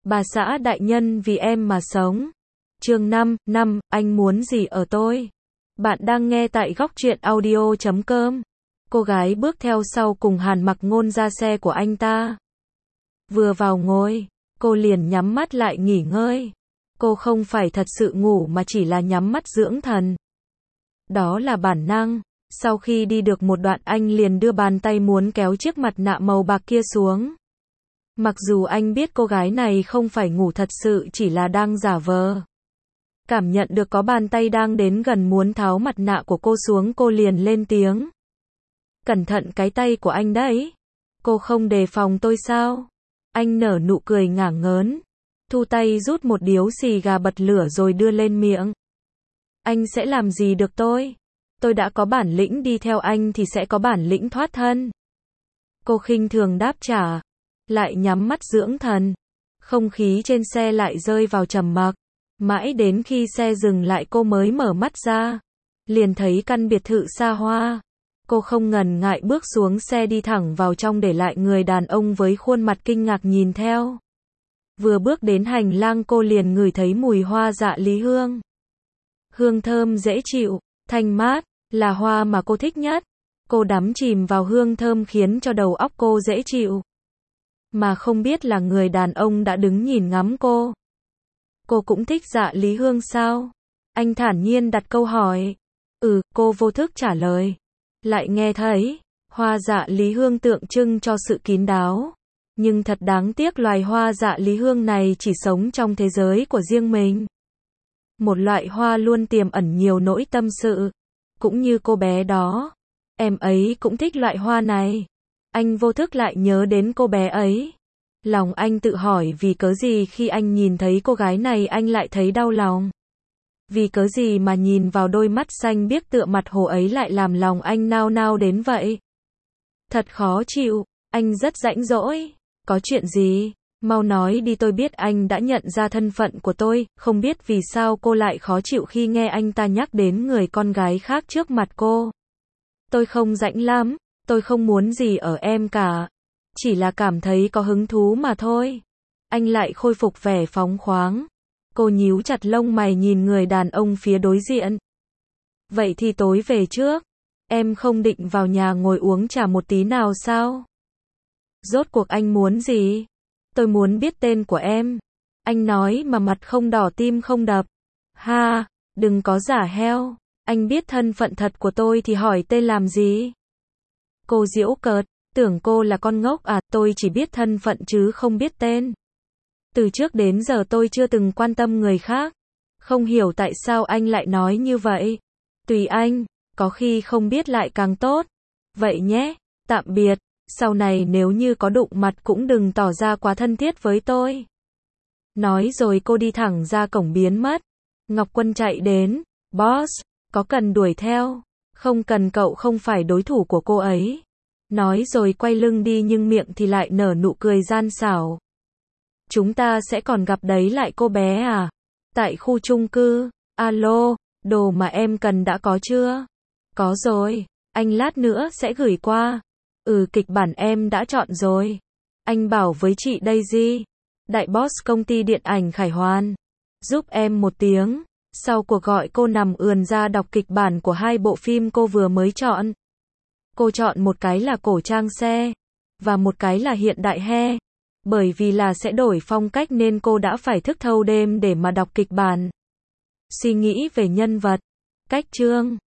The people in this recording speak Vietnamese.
Bà xã đại nhân vì em mà sống. Chương 5, anh muốn gì ở tôi? Bạn đang nghe tại góc truyện audio.com. Cô gái bước theo sau cùng Hàn Mặc Ngôn ra xe của anh ta. Vừa vào ngồi, cô liền nhắm mắt lại nghỉ ngơi. Cô không phải thật sự ngủ mà chỉ là nhắm mắt dưỡng thần. Đó là bản năng. Sau khi đi được một đoạn anh liền đưa bàn tay muốn kéo chiếc mặt nạ màu bạc kia xuống. Mặc dù anh biết cô gái này không phải ngủ thật sự chỉ là đang giả vờ. Cảm nhận được có bàn tay đang đến gần muốn tháo mặt nạ của cô xuống, cô liền lên tiếng. Cẩn thận cái tay của anh đấy. Cô không đề phòng tôi sao? Anh nở nụ cười ngả ngớn. Thu tay rút một điếu xì gà bật lửa rồi đưa lên miệng. Anh sẽ làm gì được tôi? Tôi đã có bản lĩnh đi theo anh thì sẽ có bản lĩnh thoát thân. Cô khinh thường đáp trả. Lại nhắm mắt dưỡng thần. Không khí trên xe lại rơi vào trầm mặc. Mãi đến khi xe dừng lại cô mới mở mắt ra. Liền thấy căn biệt thự xa hoa. Cô không ngần ngại bước xuống xe đi thẳng vào trong để lại người đàn ông với khuôn mặt kinh ngạc nhìn theo. Vừa bước đến hành lang cô liền ngửi thấy mùi hoa dạ lý hương. Hương thơm dễ chịu, thanh mát, là hoa mà cô thích nhất. Cô đắm chìm vào hương thơm khiến cho đầu óc cô dễ chịu. Mà không biết là người đàn ông đã đứng nhìn ngắm cô. Cô cũng thích dạ lý hương sao? Anh thản nhiên đặt câu hỏi. Cô vô thức trả lời. Lại nghe thấy, hoa dạ lý hương tượng trưng cho sự kín đáo. Nhưng thật đáng tiếc loài hoa dạ lý hương này chỉ sống trong thế giới của riêng mình. Một loại hoa luôn tiềm ẩn nhiều nỗi tâm sự. Cũng như cô bé đó. Em ấy cũng thích loại hoa này. Anh vô thức lại nhớ đến cô bé ấy. Lòng anh tự hỏi vì cớ gì khi anh nhìn thấy cô gái này anh lại thấy đau lòng. Vì cớ gì mà nhìn vào đôi mắt xanh biếc tựa mặt hồ ấy lại làm lòng anh nao nao đến vậy. Thật khó chịu, anh rất rãnh rỗi. Có chuyện gì? Mau nói đi, tôi biết anh đã nhận ra thân phận của tôi, không biết vì sao cô lại khó chịu khi nghe anh ta nhắc đến người con gái khác trước mặt cô. Tôi không rãnh lắm, tôi không muốn gì ở em cả. Chỉ là cảm thấy có hứng thú mà thôi. Anh lại khôi phục vẻ phóng khoáng. Cô nhíu chặt lông mày nhìn người đàn ông phía đối diện. Vậy thì tối về trước. Em không định vào nhà ngồi uống trà một tí nào sao? Rốt cuộc anh muốn gì? Tôi muốn biết tên của em. Anh nói mà mặt không đỏ tim không đập. Ha, đừng có giả heo. Anh biết thân phận thật của tôi thì hỏi tên làm gì? Cô giễu cợt. Tưởng cô là con ngốc à? Tôi chỉ biết thân phận chứ không biết tên. Từ trước đến giờ tôi chưa từng quan tâm người khác. Không hiểu tại sao anh lại nói như vậy. Tùy anh, có khi không biết lại càng tốt. Vậy nhé, tạm biệt. Sau này nếu như có đụng mặt cũng đừng tỏ ra quá thân thiết với tôi. Nói rồi cô đi thẳng ra cổng biến mất. Ngọc Quân chạy đến. Boss, có cần đuổi theo? Không cần, cậu không phải đối thủ của cô ấy. Nói rồi quay lưng đi nhưng miệng thì lại nở nụ cười gian xảo. Chúng ta sẽ còn gặp đấy lại cô bé à? Tại khu chung cư. Alo, đồ mà em cần đã có chưa? Có rồi, anh lát nữa sẽ gửi qua. Kịch bản em đã chọn rồi. Anh bảo với chị Daisy, đại boss công ty điện ảnh Khải Hoàn, giúp em một tiếng. Sau cuộc gọi cô nằm ườn ra đọc kịch bản của 2 bộ phim cô vừa mới chọn. Cô chọn một cái là cổ trang xe, và một cái là hiện đại he. Bởi vì là sẽ đổi phong cách nên cô đã phải thức thâu đêm để mà đọc kịch bản. Suy nghĩ về nhân vật, cách chương,